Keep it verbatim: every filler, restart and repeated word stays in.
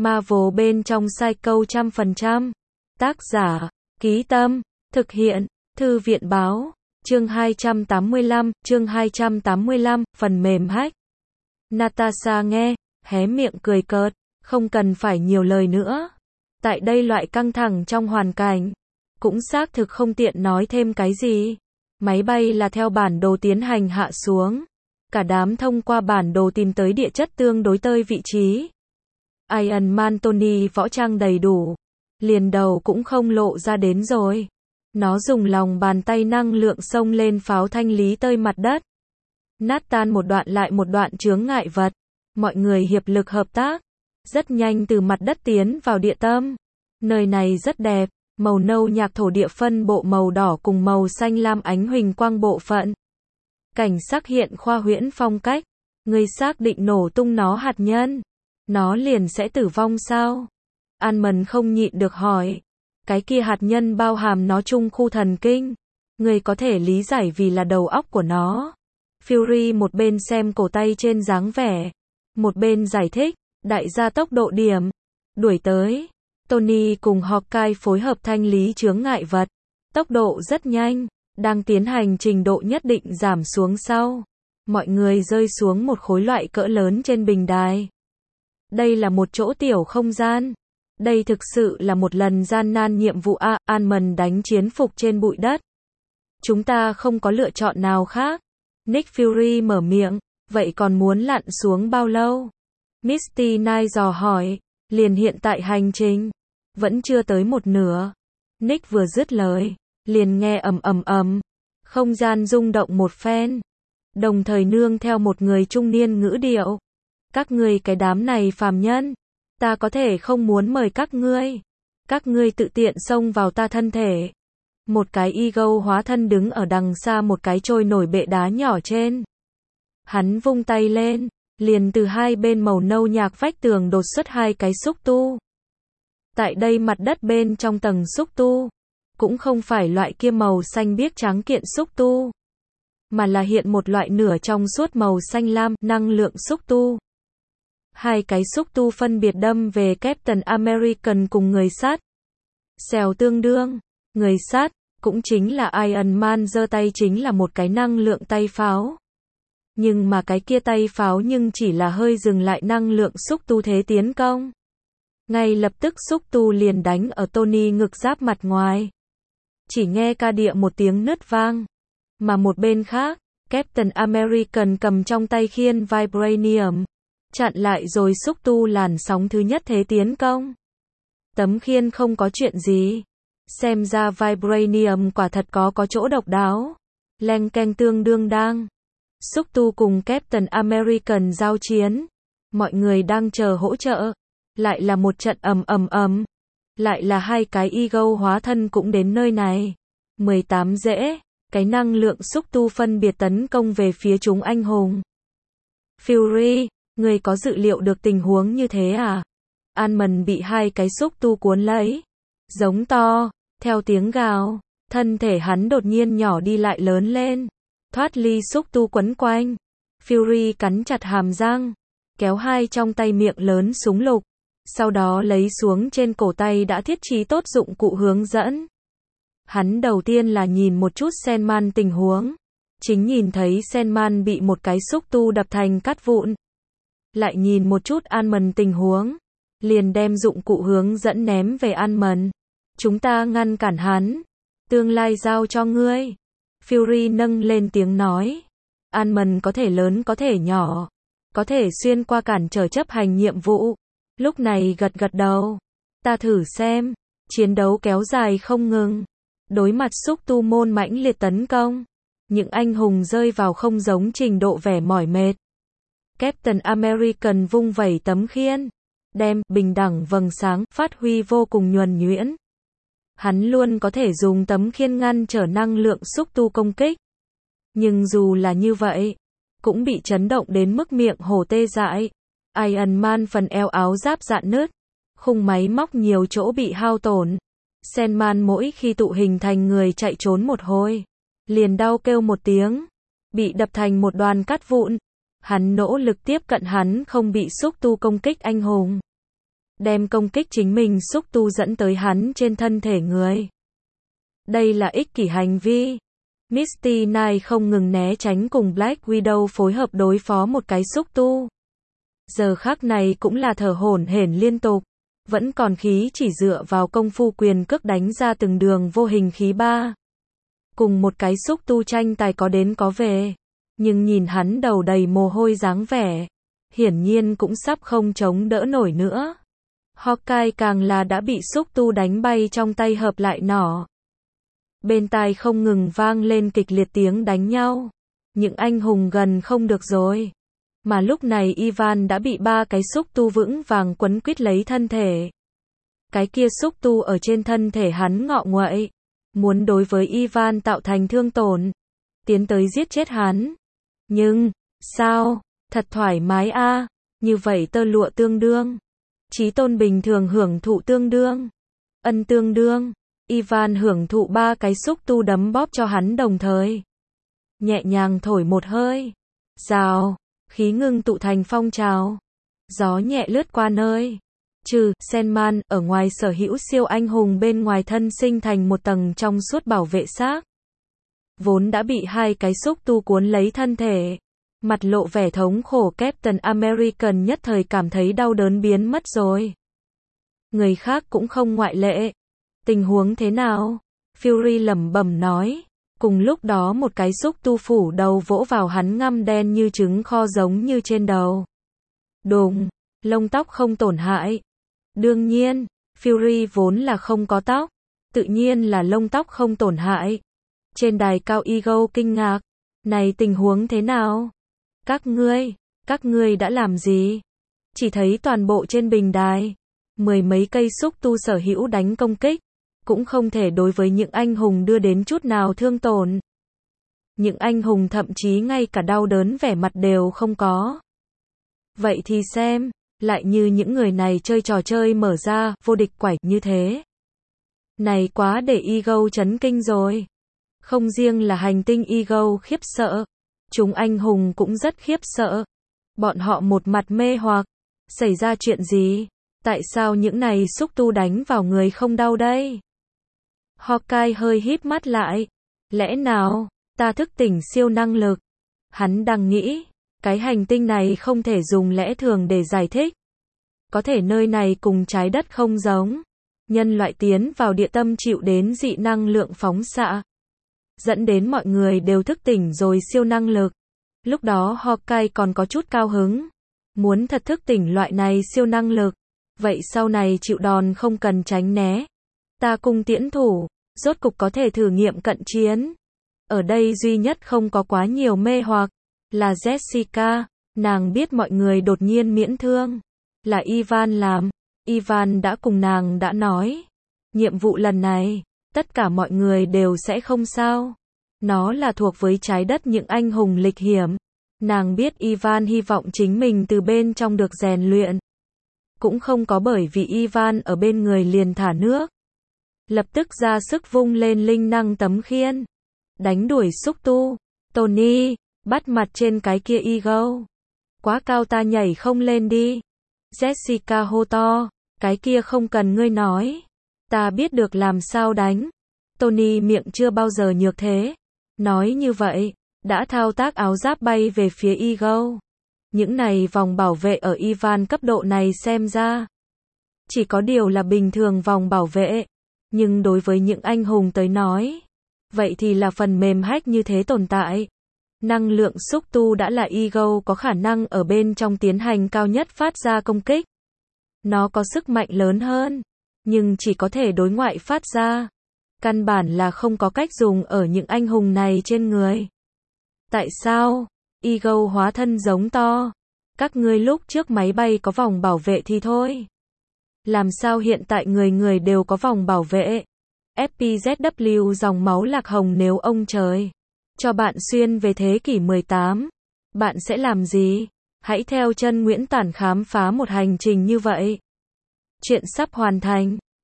Marvel bên trong Psycho trăm phần trăm. Tác giả, Ký Tâm, thực hiện, Thư viện báo, chương hai trăm tám mươi lăm, chương hai trăm tám mươi lăm, phần mềm hack. Natasha nghe, hé miệng cười cợt, không cần phải nhiều lời nữa. Tại đây loại căng thẳng trong hoàn cảnh, cũng xác thực không tiện nói thêm cái gì. Máy bay là theo bản đồ tiến hành hạ xuống. Cả đám thông qua bản đồ tìm tới địa chất tương đối tơi vị trí. Iron Man Tony võ trang đầy đủ, liền đầu cũng không lộ ra đến rồi. Nó dùng lòng bàn tay năng lượng xông lên pháo thanh lý tơi mặt đất. Nát tan một đoạn lại một đoạn chướng ngại vật. Mọi người hiệp lực hợp tác. Rất nhanh từ mặt đất tiến vào địa tâm. Nơi này rất đẹp, màu nâu nhạc thổ địa phân bộ màu đỏ cùng màu xanh lam ánh huỳnh quang bộ phận. Cảnh sắc hiện khoa huyễn phong cách. Người xác định nổ tung nó hạt nhân, nó liền sẽ tử vong sao? An-mần không nhịn được hỏi. Cái kia hạt nhân bao hàm nó chung khu thần kinh. Người có thể lý giải vì là đầu óc của nó. Fury một bên xem cổ tay trên dáng vẻ, một bên giải thích, đại gia tốc độ điểm. Đuổi tới. Tony cùng Hawkeye phối hợp thanh lý chướng ngại vật. Tốc độ rất nhanh, đang tiến hành trình độ nhất định giảm xuống sau. Mọi người rơi xuống một khối loại cỡ lớn trên bình đài. Đây là một chỗ tiểu không gian. Đây thực sự là một lần gian nan nhiệm vụ A. An-mần đánh chiến phục trên bụi đất. Chúng ta không có lựa chọn nào khác. Nick Fury mở miệng, vậy còn muốn lặn xuống bao lâu? Misty Knight dò hỏi, liền hiện tại hành trình, vẫn chưa tới một nửa. Nick vừa dứt lời, liền nghe ầm ầm ầm, không gian rung động một phen, đồng thời nương theo một người trung niên ngữ điệu. Các ngươi cái đám này phàm nhân, ta có thể không muốn mời các ngươi. Các ngươi tự tiện xông vào ta thân thể. Một cái ego hóa thân đứng ở đằng xa một cái trôi nổi bệ đá nhỏ trên. Hắn vung tay lên, liền từ hai bên màu nâu nhạc vách tường đột xuất hai cái xúc tu. Tại đây mặt đất bên trong tầng xúc tu, cũng không phải loại kia màu xanh biếc trắng kiện xúc tu, mà là hiện một loại nửa trong suốt màu xanh lam, năng lượng xúc tu. Hai cái xúc tu phân biệt đâm về Captain American cùng người sắt. Xèo tương đương, người sắt, cũng chính là Iron Man giơ tay chính là một cái năng lượng tay pháo. Nhưng mà cái kia tay pháo nhưng chỉ là hơi dừng lại năng lượng xúc tu thế tiến công. Ngay lập tức xúc tu liền đánh ở Tony ngực giáp mặt ngoài. Chỉ nghe ca địa một tiếng nứt vang. Mà một bên khác, Captain American cầm trong tay khiên Vibranium, chặn lại rồi xúc tu làn sóng thứ nhất thế tiến công. Tấm khiên không có chuyện gì. Xem ra Vibranium quả thật có có chỗ độc đáo. Leng keng tương đương đang. Xúc tu cùng Captain American giao chiến. Mọi người đang chờ hỗ trợ. Lại là một trận ầm ầm ầm. Lại là hai cái ego hóa thân cũng đến nơi này. mười tám dễ. Cái năng lượng xúc tu phân biệt tấn công về phía chúng anh hùng. Fury, người có dự liệu được tình huống như thế à? An-mần bị hai cái xúc tu cuốn lấy. Giống to, theo tiếng gào, thân thể hắn đột nhiên nhỏ đi lại lớn lên. Thoát ly xúc tu quấn quanh. Fury cắn chặt hàm răng, kéo hai trong tay miệng lớn súng lục. Sau đó lấy xuống trên cổ tay đã thiết trí tốt dụng cụ hướng dẫn. Hắn đầu tiên là nhìn một chút Sandman tình huống. Chính nhìn thấy Sandman bị một cái xúc tu đập thành cát vụn. Lại nhìn một chút An-mần tình huống. Liền đem dụng cụ hướng dẫn ném về An-mần. Chúng ta ngăn cản hắn. Tương lai giao cho ngươi. Fury nâng lên tiếng nói. An-mần có thể lớn có thể nhỏ. Có thể xuyên qua cản trở chấp hành nhiệm vụ. Lúc này gật gật đầu. Ta thử xem. Chiến đấu kéo dài không ngừng. Đối mặt xúc tu môn mãnh liệt tấn công. Những anh hùng rơi vào không giống trình độ vẻ mỏi mệt. Captain American vung vẩy tấm khiên. Đem, bình đẳng vầng sáng, phát huy vô cùng nhuần nhuyễn. Hắn luôn có thể dùng tấm khiên ngăn trở năng lượng xúc tu công kích. Nhưng dù là như vậy, cũng bị chấn động đến mức miệng hổ tê dại. Iron Man phần eo áo giáp rạn nứt. Khung máy móc nhiều chỗ bị hao tổn. Sandman mỗi khi tụ hình thành người chạy trốn một hồi, liền đau kêu một tiếng. Bị đập thành một đoàn cát vụn. Hắn nỗ lực tiếp cận hắn không bị xúc tu công kích anh hùng. đem công kích chính mình xúc tu dẫn tới hắn trên thân thể người. Đây là ích kỷ hành vi. Misty Knight không ngừng né tránh cùng Black Widow phối hợp đối phó một cái xúc tu. Giờ khắc này cũng là thở hổn hển liên tục, vẫn còn khí chỉ dựa vào công phu quyền cước đánh ra từng đường vô hình khí ba. Cùng một cái xúc tu tranh tài có đến có về, nhưng nhìn hắn đầu đầy mồ hôi dáng vẻ, hiển nhiên cũng sắp không chống đỡ nổi nữa. Hawkeye càng là đã bị xúc tu đánh bay trong tay hợp lại nỏ. Bên tai không ngừng vang lên kịch liệt tiếng đánh nhau. Những anh hùng gần không được rồi. Mà lúc này Ivan đã bị ba cái xúc tu vững vàng quấn quýt lấy thân thể. Cái kia xúc tu ở trên thân thể hắn ngọ nguậy, muốn đối với Ivan tạo thành thương tổn, tiến tới giết chết hắn. Nhưng, sao, thật thoải mái a, như vậy tơ lụa tương đương, chí tôn bình thường hưởng thụ tương đương, ân tương đương. Ivan hưởng thụ ba cái xúc tu đấm bóp cho hắn đồng thời. Nhẹ nhàng thổi một hơi. Rào, khí ngưng tụ thành phong trào. Gió nhẹ lướt qua nơi. Trừ, Sandman, ở ngoài sở hữu siêu anh hùng bên ngoài thân sinh thành một tầng trong suốt bảo vệ xác. Vốn đã bị hai cái xúc tu cuốn lấy thân thể. Mặt lộ vẻ thống khổ Captain American nhất thời cảm thấy đau đớn biến mất rồi. Người khác cũng không ngoại lệ. Tình huống thế nào? Fury lẩm bẩm nói. Cùng lúc đó một cái xúc tu phủ đầu vỗ vào hắn ngăm đen như trứng kho giống như trên đầu. Đùng, lông tóc không tổn hại. Đương nhiên, Fury vốn là không có tóc, tự nhiên là lông tóc không tổn hại. Trên đài cao Ego kinh ngạc. Này tình huống thế nào? Các ngươi, các ngươi đã làm gì? Chỉ thấy toàn bộ trên bình đài, mười mấy cây xúc tu sở hữu đánh công kích. Cũng không thể đối với những anh hùng đưa đến chút nào thương tổn. Những anh hùng thậm chí ngay cả đau đớn vẻ mặt đều không có. Vậy thì xem, lại như những người này chơi trò chơi mở ra, vô địch quẩy như thế. Này quá để Ego chấn kinh rồi. Không riêng là hành tinh Ego khiếp sợ, chúng anh hùng cũng rất khiếp sợ. Bọn họ một mặt mê hoặc, xảy ra chuyện gì? Tại sao những này xúc tu đánh vào người không đau đây? Hawkeye hơi híp mắt lại. Lẽ nào, ta thức tỉnh siêu năng lực? Hắn đang nghĩ, cái hành tinh này không thể dùng lẽ thường để giải thích. Có thể nơi này cùng trái đất không giống. Nhân loại tiến vào địa tâm chịu đến dị năng lượng phóng xạ. Dẫn đến mọi người đều thức tỉnh rồi siêu năng lực. Lúc đó Hawkeye còn có chút cao hứng. Muốn thật thức tỉnh loại này siêu năng lực. Vậy sau này chịu đòn không cần tránh né. Ta cung tiễn thủ, rốt cục có thể thử nghiệm cận chiến. Ở đây duy nhất không có quá nhiều mê hoặc, là Jessica, nàng biết mọi người đột nhiên miễn thương. Là Ivan làm, Ivan đã cùng nàng đã nói. Nhiệm vụ lần này, tất cả mọi người đều sẽ không sao. Nó là thuộc với trái đất những anh hùng lịch hiểm. Nàng biết Ivan hy vọng chính mình từ bên trong được rèn luyện. Cũng không có bởi vì Ivan ở bên người liền thả nước. Lập tức ra sức vung lên linh năng tấm khiên. Đánh đuổi xúc tu. Tony, bắt mặt trên cái kia Ego. Quá cao ta nhảy không lên đi. Jessica hô to. Cái kia không cần ngươi nói. Ta biết được làm sao đánh. Tony miệng chưa bao giờ nhược thế. Nói như vậy, đã thao tác áo giáp bay về phía Ego. Những này vòng bảo vệ ở Ivan cấp độ này xem ra. Chỉ có điều là bình thường vòng bảo vệ. Nhưng đối với những anh hùng tới nói, vậy thì là phần mềm hack như thế tồn tại. Năng lượng xúc tu đã là Ego có khả năng ở bên trong tiến hành cao nhất phát ra công kích. Nó có sức mạnh lớn hơn, nhưng chỉ có thể đối ngoại phát ra. Căn bản là không có cách dùng ở những anh hùng này trên người. Tại sao? Ego hóa thân giống to. Các ngươi lúc trước máy bay có vòng bảo vệ thì thôi. Làm sao hiện tại người người đều có vòng bảo vệ? ép pê zét vê dòng máu lạc hồng nếu ông trời cho bạn xuyên về thế kỷ mười tám, bạn sẽ làm gì? Hãy theo chân Nguyễn Tản khám phá một hành trình như vậy. Chuyện sắp hoàn thành.